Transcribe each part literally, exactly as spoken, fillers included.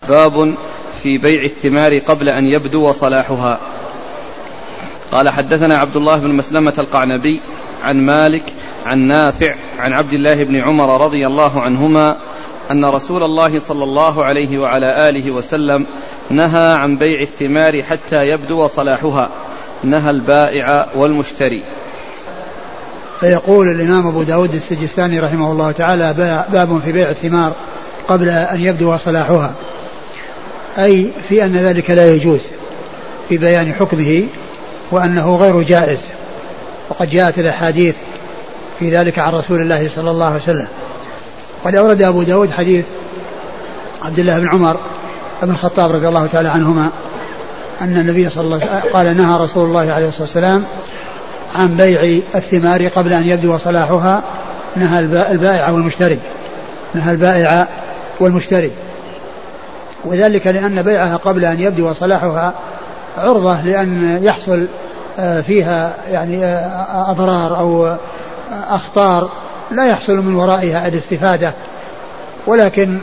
باب في بيع الثمار قبل أن يبدو صلاحها. قال حدثنا عبد الله بن مسلمة القعنبي عن مالك عن نافع عن عبد الله بن عمر رضي الله عنهما أن رسول الله صلى الله عليه وعلى آله وسلم نهى عن بيع الثمار حتى يبدو صلاحها، نهى البائع والمشتري. فيقول الإمام أبو داود السجستاني رحمه الله تعالى: باب في بيع الثمار قبل أن يبدو صلاحها، أي في أن ذلك لا يجوز، في بيان حكمه وأنه غير جائز، وقد جاءت الأحاديث في ذلك عن رسول الله صلى الله عليه وسلم. قد أورد أبو داود حديث عبد الله بن عمر بن الخطاب رضي الله تعالى عنهما أن النبي صلى الله عليه وسلم قال: نهى رسول الله عليه الصلاة والسلام عن بيع الثمار قبل أن يبدو صلاحها، نهى البائع والمشتري، نهى البائع والمشتري. وذلك لأن بيعها قبل أن يبدو صلاحها عرضة لأن يحصل فيها يعني أضرار أو أخطار لا يحصل من ورائها الاستفادة، ولكن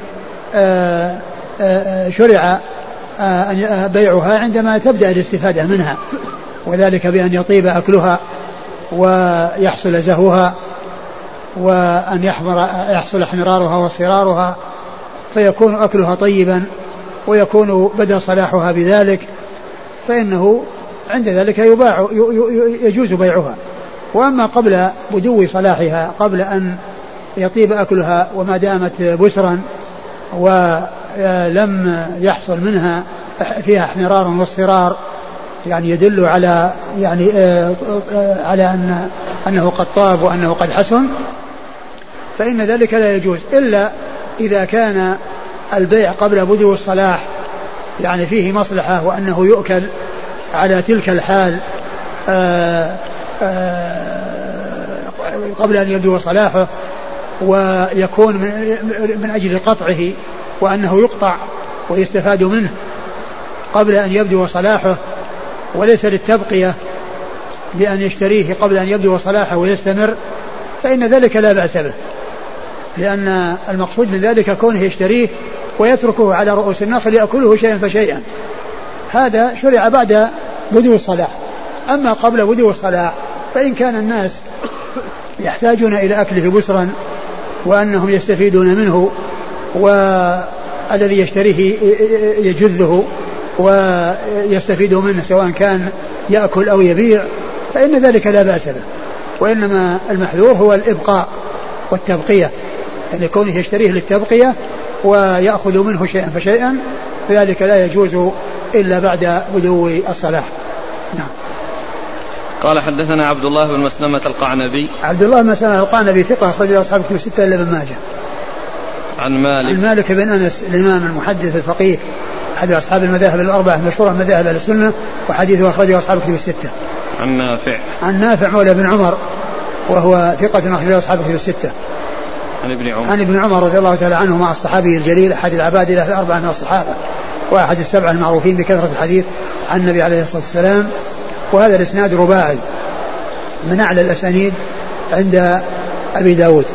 شرع بيعها عندما تبدأ الاستفادة منها، وذلك بأن يطيب أكلها ويحصل زهوها وأن يحصل احمرارها واصفرارها، فيكون أكلها طيبا ويكون بدأ صلاحها بذلك، فإنه عند ذلك يباع يجوز بيعها. وأما قبل بدو صلاحها، قبل أن يطيب أكلها وما دامت بسرا ولم يحصل منها فيها احمرار واصفرار، يعني يدل على يعني على أن أنه قد طاب وأنه قد حسن، فإن ذلك لا يجوز إلا إذا كان البيع قبل بدو الصلاح يعني فيه مصلحة وأنه يؤكل على تلك الحال آآ آآ قبل أن يبدو صلاحه، ويكون من أجل قطعه وأنه يقطع ويستفاد منه قبل أن يبدو صلاحه، وليس للتبقية بأن يشتريه قبل أن يبدو صلاحه ويستمر، فإن ذلك لا بأس به، لأن المقصود من ذلك كونه يشتريه ويتركه على رؤوس النخل يأكله شيئا فشيئا، هذا شرع بعد بدو الصلاح. أما قبل بدو الصلاح فإن كان الناس يحتاجون إلى أكله بسرا وأنهم يستفيدون منه، والذي يشتريه يجذه ويستفيد منه سواء كان يأكل أو يبيع، فإن ذلك لا بأس به. وإنما المحذور هو الإبقاء والتبقية، يعني كونه يشتريه للتبقية ويأخذ منه شيئا فشيئا، فذلك لا يجوز إلا بعد بدو الصلاح. نعم. قال حدثنا عبد الله بن مسلمة القعنبي. عبد الله بن مسلمة القعنبي ثقة أخرج له أصحاب الكتب الستة إلا ابن ماجه. عن مالك. عن مالك بن أنس الإمام المحدث الفقيه أحد أصحاب المذاهب الأربعة المشهورة مذاهب أهل السنة، وحديثه أخرجه أصحاب الكتب الستة. عن نافع. عن نافع مولى بن عمر وهو ثقة أخرج له أصحاب الكتب الستة. عن ابن عمر. عن ابن عمر رضي الله تعالى عنه مع الصحابي الجليل أحد العباد له الأربعة من الصحابة وأحد السبعة المعروفين بكثرة الحديث عن النبي عليه الصلاة والسلام. وهذا الإسناد رباعي من أعلى الأسانيد عند أبي داود.